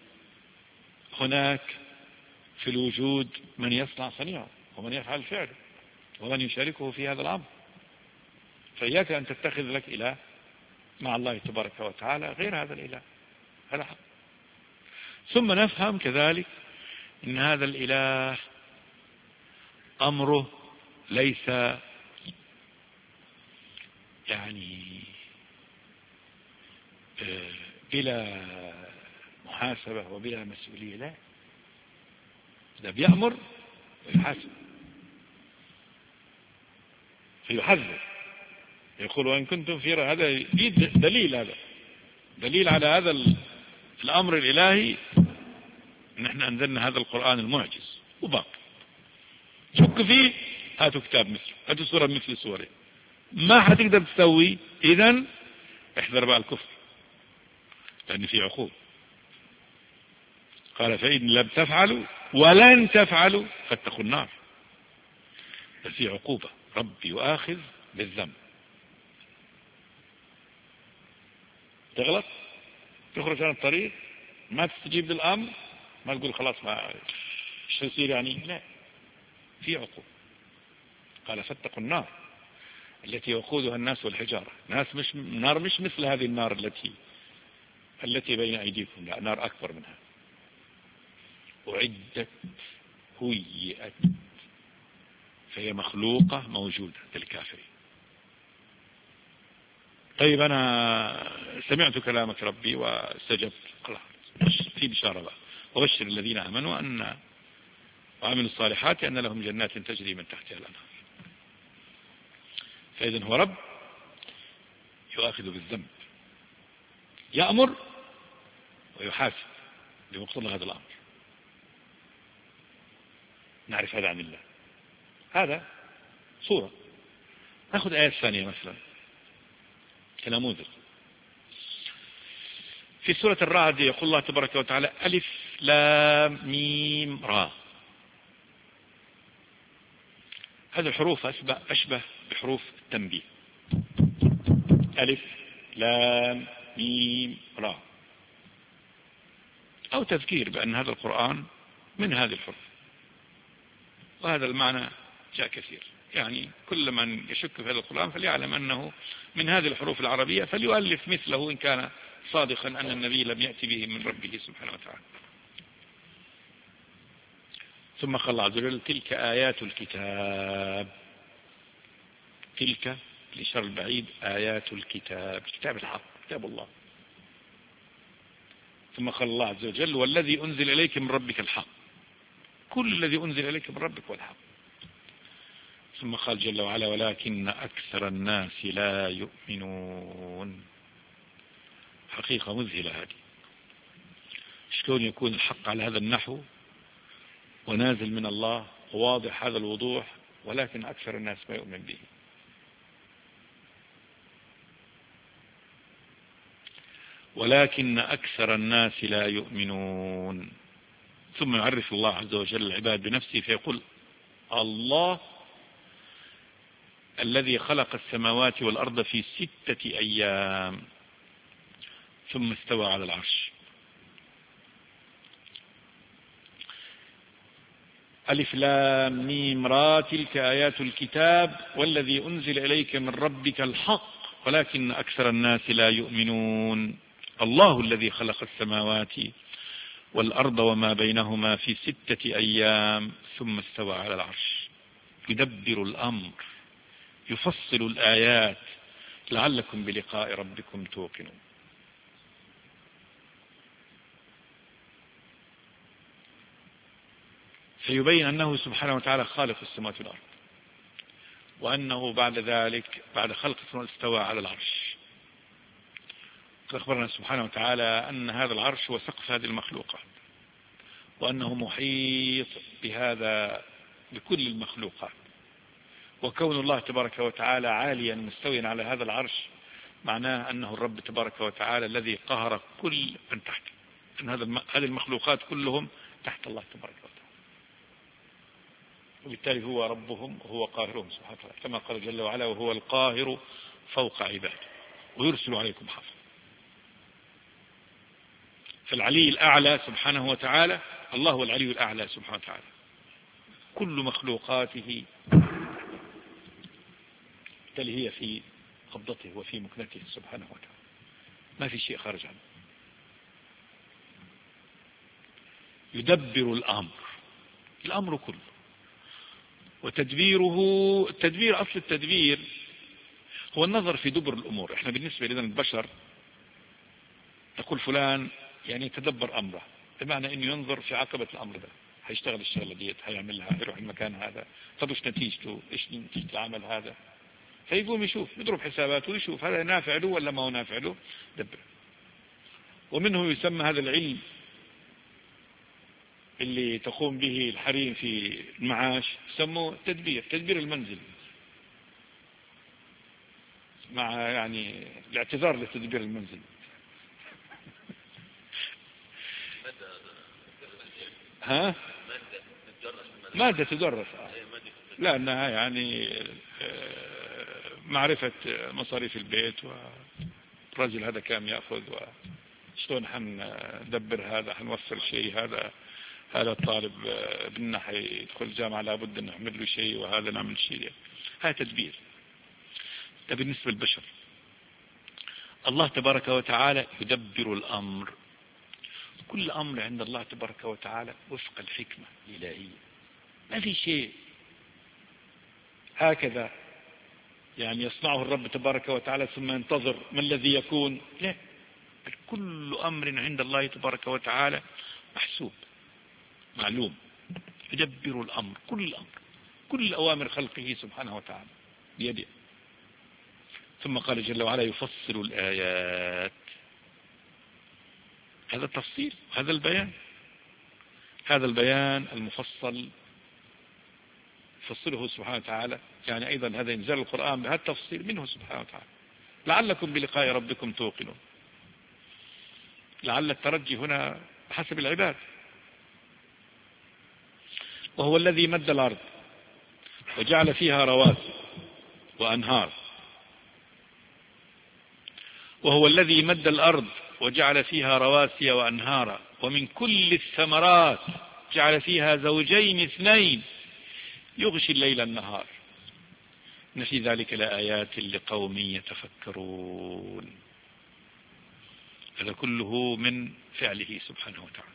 هناك في الوجود من يصنع صنيعه ومن يفعل فعله ومن يشاركه في هذا الأمر. فإياك أن تتخذ لك إله مع الله تبارك وتعالى غير هذا الإله، هذا حق. ثم نفهم كذلك أن هذا الإله أمره ليس يعني بلا محاسبة وبلا مسؤولية، لا، ده بيأمر ويحاسب فيحذر يقول وإن كنتم في ريب، هذا دليل، هذا دليل على هذا الأمر الإلهي، نحن أنزلنا هذا القرآن المعجز وباقي، شك فيه هاتوا كتاب مثله، هاتوا سورة مثل سورة، ما حتقدر تسوي. إذن احذر بقى الكفر، لأن في عقوبة. قال فإن لم تفعلوا ولن تفعلوا فاتقوا النار، في عقوبة، ربي يؤاخذ بالذنب. تغلط، تخرج عن الطريق، ما تستجيب للأمر، ما تقول خلاص ما ايش يصير يعني، لا، في عقوبة. قال فاتقوا النار التي وقودها الناس والحجارة، ناس مش نار، مش مثل هذه النار التي التي بين أيديكم، لا، نار أكبر منها. أعدت، هيئت، فهي مخلوقة موجودة للكافرين. طيب أنا سمعت كلامك ربي واستجبت، خلاص في بشارة بقى، وبشر الذين آمنوا أن وعملوا الصالحات أن لهم جنات تجري من تحتها الأنهار. فإذن هو رب يؤاخذ بالذنب، يأمر ويحاسب بمقتضى هذا الأمر. نعرف هذا عن الله. هذا صورة. نأخذ آية ثانية مثلا كنموذج. في سورة الرعد يقول الله تبارك وتعالى ألف لام ميم را. هذه الحروف أشبه, أشبه بحروف التنبيه، ألف لام ميم را، أو تذكير بأن هذا القرآن من هذه الحروف. وهذا المعنى جاء كثير، يعني كل من يشك في هذا القرآن فليعلم أنه من هذه الحروف العربية، فليؤلف مثله إن كان صادقا أن النبي لم يأتي به من ربه سبحانه وتعالى. ثم قال الله عز وجل تلك آيات الكتاب، تلك الإشارة البعيد، آيات الكتاب، كتاب الحق، كتاب الله. ثم قال الله عز وجل والذي أنزل إليك من ربك الحق، كل الذي أنزل إليك من ربك هو الحق. ثم قال جل وعلا ولكن أكثر الناس لا يؤمنون. حقيقة مذهلة هذه، شلون يكون الحق على هذا النحو ونازل من الله وواضح هذا الوضوح، ولكن أكثر الناس ما يؤمن به. ولكن أكثر الناس لا يؤمنون. ثم يعرف الله عز وجل العباد بنفسه فيقول الله الذي خلق السماوات والأرض في ستة أيام ثم استوى على العرش. ألف لام ميم را تلك آيات الكتاب والذي أنزل إليك من ربك الحق ولكن أكثر الناس لا يؤمنون. الله الذي خلق السماوات والأرض وما بينهما في ستة أيام ثم استوى على العرش يدبر الأمر يفصل الآيات لعلكم بلقاء ربكم توقنون. فيبين أنه سبحانه وتعالى خالق السماوات والأرض، وأنه بعد ذلك بعد خلق السماوات استوى على العرش. أخبرنا سبحانه وتعالى أن هذا العرش هو سقف هذه المخلوقات، وأنه محيط بهذا بكل المخلوقات. وكون الله تبارك وتعالى عاليا مستويا على هذا العرش معناه أنه الرب تبارك وتعالى الذي قهر كل من تحته، أن هذه المخلوقات كلهم تحت الله تبارك وتعالى، وبالتالي هو ربهم وهو قاهرهم سبحانه وتعالى، كما قال جل وعلا وهو القاهر فوق عباده ويرسل عليكم حفظ. فالعلي الأعلى سبحانه وتعالى، الله هو العلي الأعلى سبحانه وتعالى، كل مخلوقاته بالتالي هي في قبضته وفي مكنته سبحانه وتعالى، ما في شيء خارج عنه. يدبر الأمر، الأمر كله، وتدبيره التدبير أصل التدبير هو النظر في دبر الأمور. احنا بالنسبة لنا البشر تقول فلان يعني يتدبر أمره، بمعنى أنه ينظر في عقبة الأمر ده، هيشتغل الشغلة ديت، هيعملها، هيروح المكان هذا، طب ايش نتيجته، ايش نتيجة العمل هذا، فيقوم يشوف يضرب حساباته ويشوف هذا نافع له ولا ما هو نافع له دبر. ومنه يسمى هذا العلم اللي تقوم به الحريم في المعاش يسموه تدبير تدبير المنزل، مع يعني الاعتذار لتدبير المنزل. ها مادة تدرس لأنها يعني معرفة مصاريف البيت والرجل هذا كم يأخذ وشلون حندبر هذا حنوفر شيء، هذا هذا الطالب بدنا حيدخل الجامعة لابد أن نعمل له شيء وهذا نعمل شيء. هذا تدبير. ده بالنسبة للبشر. الله تبارك وتعالى يدبر الأمر، كل أمر عند الله تبارك وتعالى وفق الحكمة الإلهية. ما في شيء هكذا يعني يصنعه الرب تبارك وتعالى ثم ينتظر ما الذي يكون، لا، كل أمر عند الله تبارك وتعالى محسوب معلوم. يدبر الأمر، كل الأمر، كل أوامر خلقه سبحانه وتعالى بيده. ثم قال جل وعلا يفصل الآيات. هذا التفصيل، هذا البيان، هذا البيان المفصل يفصله سبحانه وتعالى. يعني أيضا هذا إنزال القرآن بهذا التفصيل منه سبحانه وتعالى لعلكم بلقاء ربكم توقنون. لعل الترجي هنا بحسب العباد. وهو الذي مد الأرض وجعل فيها رواسي وأنهار. وهو الذي مد الأرض وجعل فيها رواسي وأنهارا ومن كل الثمرات جعل فيها زوجين اثنين يغشي الليل النهار إن في ذلك لآيات لقوم يتفكرون. هذا كله من فعله سبحانه وتعالى.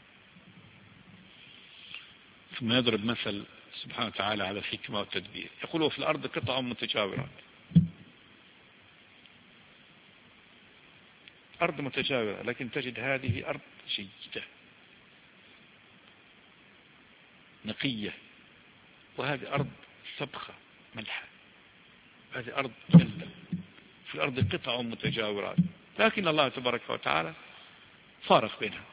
ثم يضرب مثل سبحانه وتعالى على الحكمة والتدبير، يقول في الأرض قطع متجاورات. أرض متجاورة لكن تجد هذه أرض جيدة نقية، وهذه أرض سبخة ملحة، هذه أرض جلدة. في الأرض قطع متجاورات لكن الله تبارك وتعالى فارق بينها.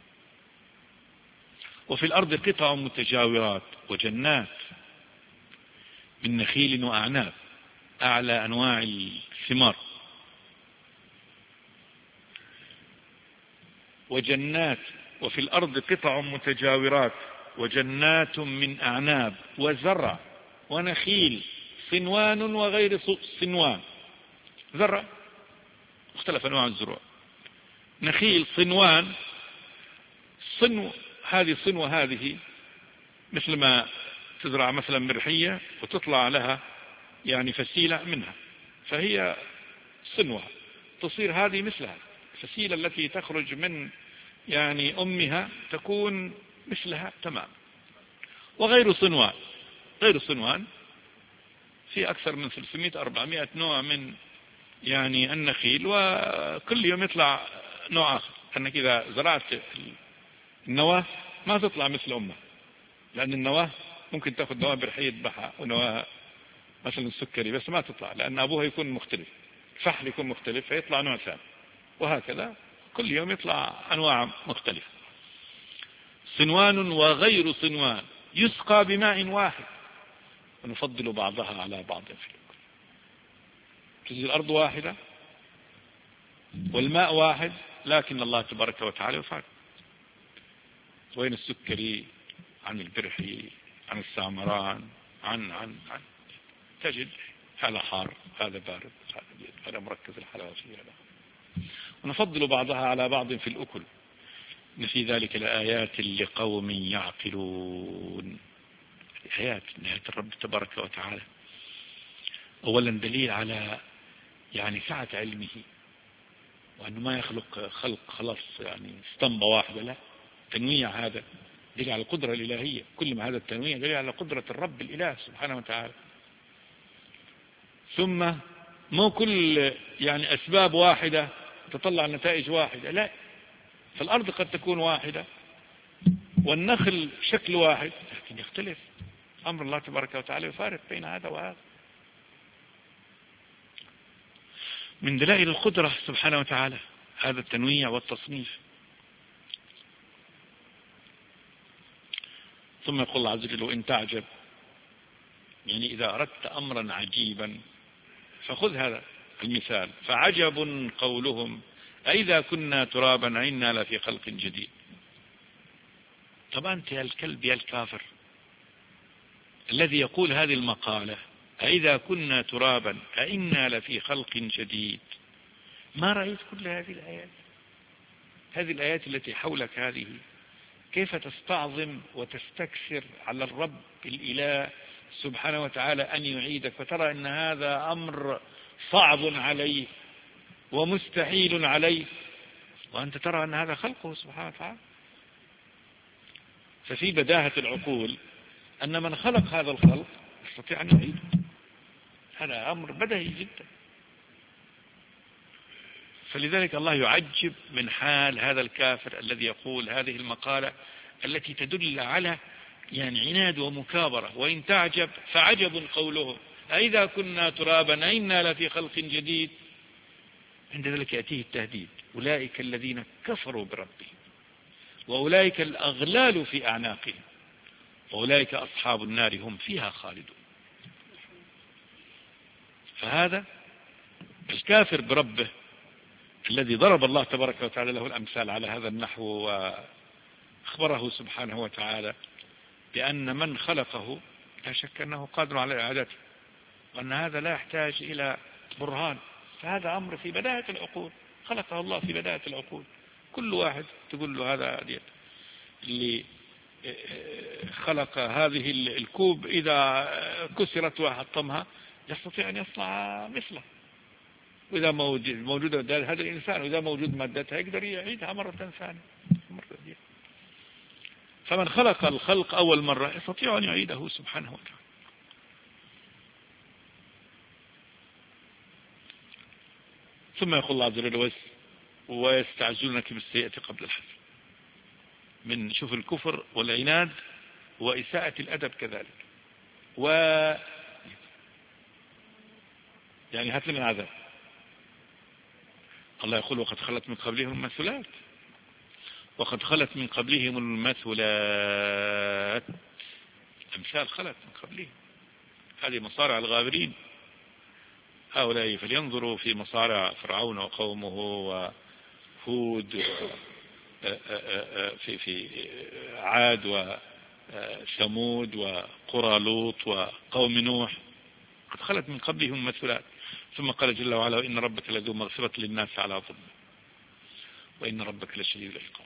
وفي الأرض قطع متجاورات وجنات من نخيل وأعناب أعلى أنواع الثمار، وجنات. وفي الأرض قطع متجاورات وجنات من أعناب وزرع ونخيل صنوان وغير صنوان. زرع مختلف أنواع الزروع. نخيل صنوان، صنو هذه صنو هذه مثل ما تزرع مثلا مرحية وتطلع لها يعني فسيلة منها، فهي صنوها تصير هذه مثلها. الفسيلة التي تخرج من يعني أمها تكون مثلها تمام. وغير صنوان، غير صنوان في أكثر من ثلاثمائة أربعمائة نوع من يعني النخيل، وكل يوم يطلع نوع آخر. أنك إذا زرعت النواة ما تطلع مثل أمها، لأن النواة ممكن تأخذ نواة برحية بحة ونواة مثلا السكري بس ما تطلع، لأن أبوها يكون مختلف، الفحل يكون مختلف فيطلع نوع ثاني، وهكذا كل يوم يطلع أنواع مختلفة. صنوان وغير صنوان يسقى بماء واحد ونفضل بعضها على بعض في الأكل. تجي الأرض واحدة والماء واحد لكن الله تبارك وتعالى يفعل. وين السكري عن البرحي عن السامران عن عن عن تجد هذا حار هذا بارد هذا مركز الحلاوة فيه هذا. ونفضل بعضها على بعض في الأكل إن في ذلك لآيات لقوم يعقلون. آيات نهاية الرب تبارك وتعالى أولا دليل على يعني سعة علمه، وأنه ما يخلق خلق خلاص يعني اسطمبة واحدة، لا، تنويع. هذا دليل على القدرة الإلهية، كل ما هذا التنويع دليل على قدرة الرب الإله سبحانه وتعالى. ثم مو كل يعني أسباب واحدة تطلع نتائج واحدة، لا، فالأرض قد تكون واحدة والنخل شكل واحد لكن يختلف. أمر الله تبارك وتعالى يفارق بين هذا وهذا. من دلائل القدرة سبحانه وتعالى هذا التنويع والتصنيف. ثم يقول الله عز وجل: وإن تعجب، يعني إذا أردت أمرا عجيبا فخذ هذا المثال، فعجب قولهم أئذا كنا ترابا أئنا لفي خلق جديد. طبعا أنت يا الكلب يا الكافر الذي يقول هذه المقالة أئذا كنا ترابا أئنا لفي خلق جديد، ما رأيت كل هذه الآيات؟ هذه الآيات التي حولك هذه، كيف تستعظم وتستكثر على الرب الإله سبحانه وتعالى أن يعيدك، فترى أن هذا أمر صعب عليه ومستحيل عليه، وأنت ترى أن هذا خلقه سبحانه وتعالى. ففي بداهة العقول أن من خلق هذا الخلق يستطيع أن يعيده، هذا أمر بديهي جدا. فلذلك الله يعجب من حال هذا الكافر الذي يقول هذه المقالة التي تدل على يعني عناد ومكابرة. وإن تعجب فعجب قولهم أئذا كنا ترابا أئنا لفي خلق جديد. عند ذلك يأتيه التهديد: أولئك الذين كفروا بربهم وأولئك الأغلال في أعناقهم وأولئك أصحاب النار هم فيها خالدون. فهذا الكافر بربه الذي ضرب الله تبارك وتعالى له الأمثال على هذا النحو، وأخبره سبحانه وتعالى بأن من خلقه لا شك أنه قادر على إعادته، وأن هذا لا يحتاج إلى برهان. فهذا أمر في بداية العقول، خلقه الله في بداية العقول. كل واحد تقول له هذا اللي خلق هذه الكوب إذا كسرت وحطمها يستطيع أن يصنع مثله، وإذا موجود هذا الإنسان وإذا موجود مادتها يقدر يعيدها مرة ثانية. فمن خلق الخلق أول مرة يستطيع أن يعيده سبحانه وتعالى. ثم يقول الله عز وجل: ويستعجلونك بالسيئة قبل الحسنة. من شوف الكفر والعناد وإساءة الأدب كذلك، و يعني هات لنا العذاب. الله يقول: وقد خلت من قبلهم المثلات وقد خلت من قبلهم المثلات. أمثال خلت من قبلهم، هذه مصارع الغابرين. هؤلاء فلينظروا في مصارع فرعون وقومه وهود في في عاد وثمود وقرى لوط وقوم نوح، قد خلت من قبلهم المثلات. ثم قال جل وعلا: وإن ربك لذو مغفرة للناس على ظلم وإن ربك لشديد العقاب.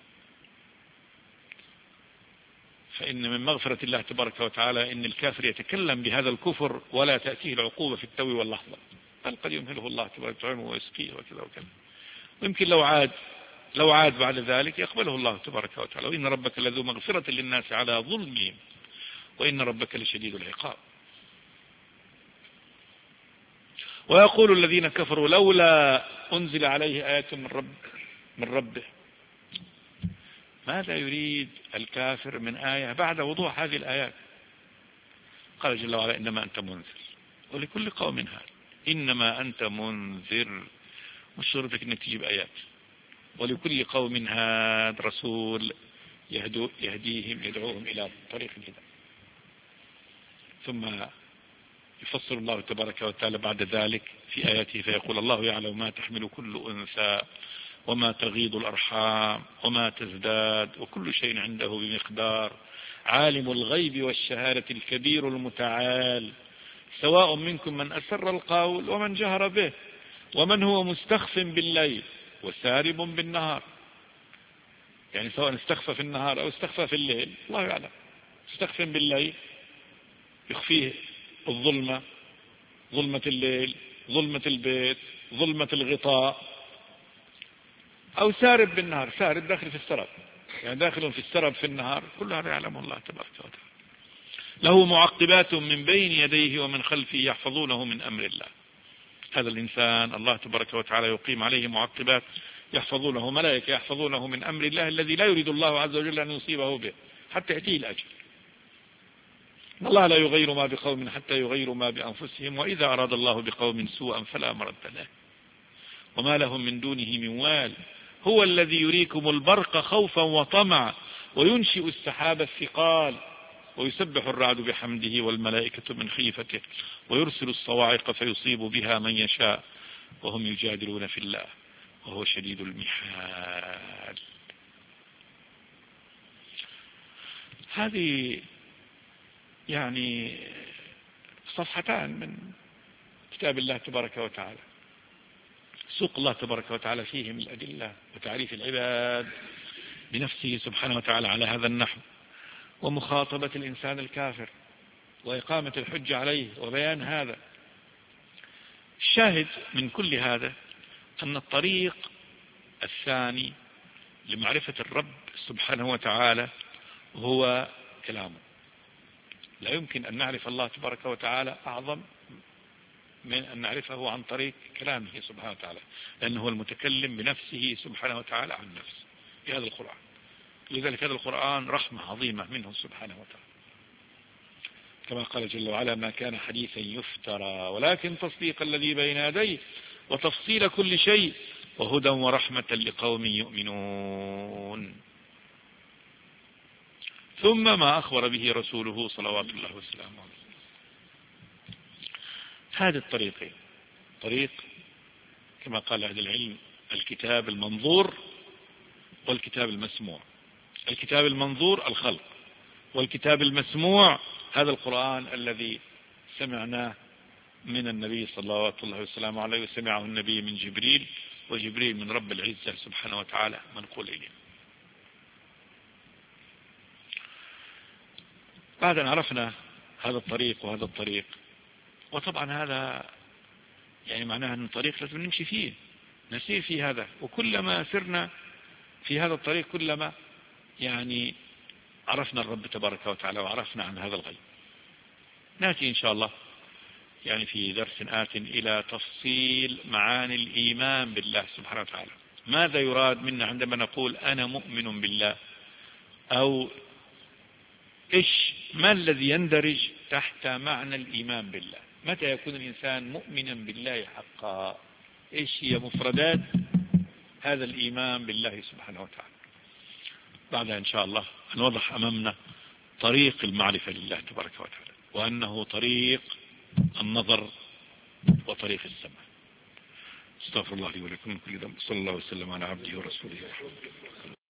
فإن من مغفرة الله تبارك وتعالى إن الكافر يتكلم بهذا الكفر ولا تأتيه العقوبة في التو واللحظة، بل قد يمهله الله تبارك وتعالى ويسقيه وكذا وكذا. ويمكن لو عاد لو عاد بعد ذلك يقبله الله تبارك وتعالى. وإن ربك لذو مغفرة للناس على ظلمهم وإن ربك لشديد العقاب. ويقول الذين كفروا: لولا أنزل عليه آية من رب من ربه. ماذا يريد الكافر من آية بعد وضوح هذه الآيات؟ قال جل وعلا: إنما أنت منذر ولكل قوم هاد. إنما أنت منذر، مش شرطك إنك تجيب آيات. ولكل قوم هاد رسول يهدو يهديهم يدعوهم إلى طريق الهدى. ثم يفصل الله تبارك وتعالى بعد ذلك في آياته فيقول: الله يعلم ما تحمل كل أنثى وما تغيض الأرحام وما تزداد وكل شيء عنده بمقدار عالم الغيب والشهادة الكبير المتعال سواء منكم من أسر القول ومن جهر به ومن هو مستخف بالليل وسارب بالنهار. يعني سواء استخفى في النهار أو استخفى في الليل الله يعلم. استخف بالليل يخفيه الظلمة، ظلمة الليل، ظلمة البيت، ظلمة الغطاء، أو سارب بالنهار، سارب داخل في السرب، يعني داخل في السرب في النهار، كل هذا يعلمه الله تبارك وتعالى. له معقبات من بين يديه ومن خلفه يحفظونه من أمر الله. هذا الإنسان الله تبارك وتعالى يقيم عليه معقبات يحفظونه، ملائكة يحفظونه من أمر الله الذي لا يريد الله عز وجل أن يصيبه به حتى يأتيه الأجل. الله لا يغير ما بقوم حتى يغيروا ما بأنفسهم، وإذا أراد الله بقوم سوءا فلا مرد له. وما لهم من دونه من وال. هو الذي يريكم البرق خوفا وطمعا وينشئ السحاب الثقال ويسبح الرعد بحمده والملائكة من خيفته ويرسل الصواعق فيصيب بها من يشاء وهم يجادلون في الله وهو شديد المحال. هذه يعني صفحتان من كتاب الله تبارك وتعالى، سوق الله تبارك وتعالى فيهم الأدلة وتعريف العباد بنفسه سبحانه وتعالى على هذا النحو، ومخاطبة الإنسان الكافر وإقامة الحجة عليه وبيان هذا. الشاهد من كل هذا أن الطريق الثاني لمعرفة الرب سبحانه وتعالى هو كلامه. لا يمكن أن نعرف الله تبارك وتعالى أعظم من أن نعرفه عن طريق كلامه سبحانه وتعالى، لأنه هو المتكلم بنفسه سبحانه وتعالى عن نفسه في هذا القرآن. لذلك هذا القرآن رحمة عظيمة منه سبحانه وتعالى، كما قال جل وعلا: ما كان حديثا يفترى ولكن تصديق الذي بين يديه وتفصيل كل شيء وهدى ورحمة لقوم يؤمنون. ثم ما أخبر به رسوله صلوات الله وسلامه عليه. هذه الطريقين، طريق كما قال أهل العلم الكتاب المنظور والكتاب المسموع. الكتاب المنظور الخلق، والكتاب المسموع هذا القرآن الذي سمعناه من النبي صلى الله عليه وسلم عليه، وسمعه النبي من جبريل، وجبريل من رب العزة سبحانه وتعالى منقول إليه. بعد أن عرفنا هذا الطريق وهذا الطريق، وطبعا هذا يعني معناه أن الطريق لازم نمشي فيه، نسير في هذا، وكلما سرنا في هذا الطريق كلما يعني عرفنا الرب تبارك وتعالى وعرفنا عن هذا الغيب. نأتي إن شاء الله يعني في درس آت إلى تفصيل معاني الإيمان بالله سبحانه وتعالى. ماذا يراد منا عندما نقول أنا مؤمن بالله؟ أو إيش ما الذي يندرج تحت معنى الإيمان بالله؟ متى يكون الإنسان مؤمنا بالله حقا؟ إيش هي مفردات هذا الإيمان بالله سبحانه وتعالى؟ بعدها إن شاء الله نوضح أمامنا طريق المعرفة لله تبارك وتعالى، وأنه طريق النظر وطريق السمع. استغفر الله لي ولكم من كل ذنب. صلى الله وسلم على عبده ورسوله.